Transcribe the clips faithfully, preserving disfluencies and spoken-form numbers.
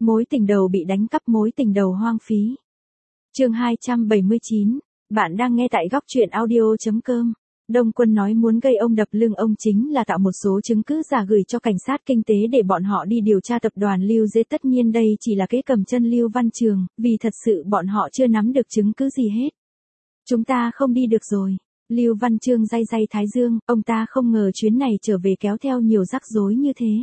Mối tình đầu bị đánh cắp, mối tình đầu hoang phí. Chương hai trăm bảy mươi chín, bạn đang nghe tại góc truyện audio chấm com. Đông Quân nói muốn gây ông đập lưng ông chính là tạo một số chứng cứ giả gửi cho cảnh sát kinh tế để bọn họ đi điều tra tập đoàn Lưu Dế. Tất nhiên đây chỉ là kế cầm chân Lưu Văn Trường, vì thật sự bọn họ chưa nắm được chứng cứ gì hết. Chúng ta không đi được rồi. Lưu Văn Chương day day thái dương, ông ta không ngờ chuyến này trở về kéo theo nhiều rắc rối như thế.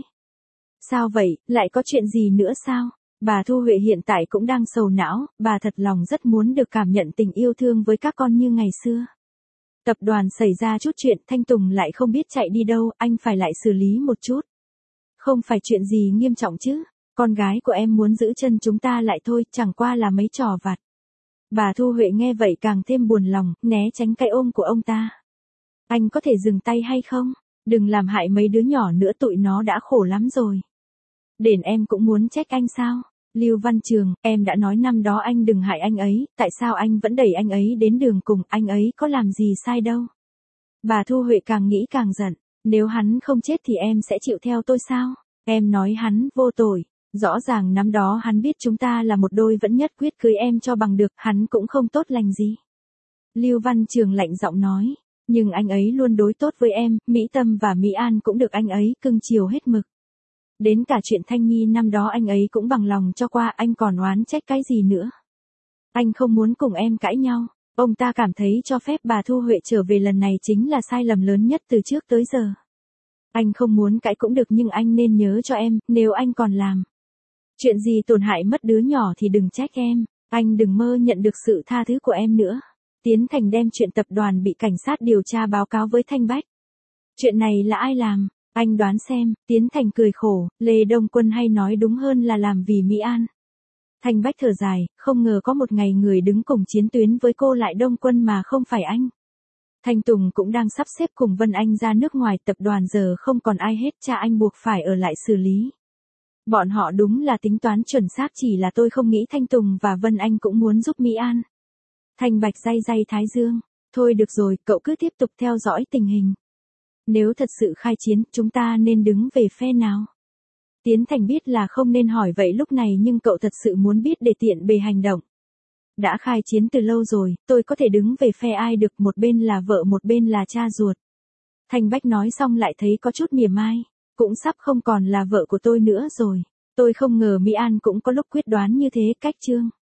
Sao vậy, lại có chuyện gì nữa sao? Bà Thu Huệ hiện tại cũng đang sầu não, bà thật lòng rất muốn được cảm nhận tình yêu thương với các con như ngày xưa. Tập đoàn xảy ra chút chuyện, Thanh Tùng lại không biết chạy đi đâu, anh phải lại xử lý một chút. Không phải chuyện gì nghiêm trọng chứ, con gái của em muốn giữ chân chúng ta lại thôi, chẳng qua là mấy trò vặt. Bà Thu Huệ nghe vậy càng thêm buồn lòng, né tránh cái ôm của ông ta. Anh có thể dừng tay hay không? Đừng làm hại mấy đứa nhỏ nữa, tụi nó đã khổ lắm rồi. Đền em cũng muốn trách anh sao? Lưu Văn Trường, em đã nói năm đó anh đừng hại anh ấy, tại sao anh vẫn đẩy anh ấy đến đường cùng, anh ấy có làm gì sai đâu. Bà Thu Huệ càng nghĩ càng giận, nếu hắn không chết thì em sẽ chịu theo tôi sao? Em nói hắn vô tội, rõ ràng năm đó hắn biết chúng ta là một đôi vẫn nhất quyết cưới em cho bằng được, hắn cũng không tốt lành gì. Lưu Văn Trường lạnh giọng nói, nhưng anh ấy luôn đối tốt với em, Mỹ Tâm và Mỹ An cũng được anh ấy cưng chiều hết mực. Đến cả chuyện Thanh Nhi năm đó anh ấy cũng bằng lòng cho qua, anh còn oán trách cái gì nữa. Anh không muốn cùng em cãi nhau, ông ta cảm thấy cho phép bà Thu Huệ trở về lần này chính là sai lầm lớn nhất từ trước tới giờ. Anh không muốn cãi cũng được nhưng anh nên nhớ cho em, nếu anh còn làm chuyện gì tổn hại mất đứa nhỏ thì đừng trách em, anh đừng mơ nhận được sự tha thứ của em nữa. Tiến Thành đem chuyện tập đoàn bị cảnh sát điều tra báo cáo với Thanh Bách. Chuyện này là ai làm? Anh đoán xem, Tiến Thành cười khổ, Lê Đông Quân hay nói đúng hơn là làm vì Mỹ An. Thanh Bách thở dài, không ngờ có một ngày người đứng cùng chiến tuyến với cô lại Đông Quân mà không phải anh. Thanh Tùng cũng đang sắp xếp cùng Vân Anh ra nước ngoài, tập đoàn giờ không còn ai hết, cha anh buộc phải ở lại xử lý. Bọn họ đúng là tính toán chuẩn xác, chỉ là tôi không nghĩ Thanh Tùng và Vân Anh cũng muốn giúp Mỹ An. Thanh Bạch day day thái dương, thôi được rồi, cậu cứ tiếp tục theo dõi tình hình. Nếu thật sự khai chiến, chúng ta nên đứng về phe nào? Tiến Thành biết là không nên hỏi vậy lúc này nhưng cậu thật sự muốn biết để tiện bề hành động. Đã khai chiến từ lâu rồi, tôi có thể đứng về phe ai được, một bên là vợ một bên là cha ruột. Thanh Bách nói xong lại thấy có chút mỉa mai, cũng sắp không còn là vợ của tôi nữa rồi. Tôi không ngờ Mỹ An cũng có lúc quyết đoán như thế. Cách chương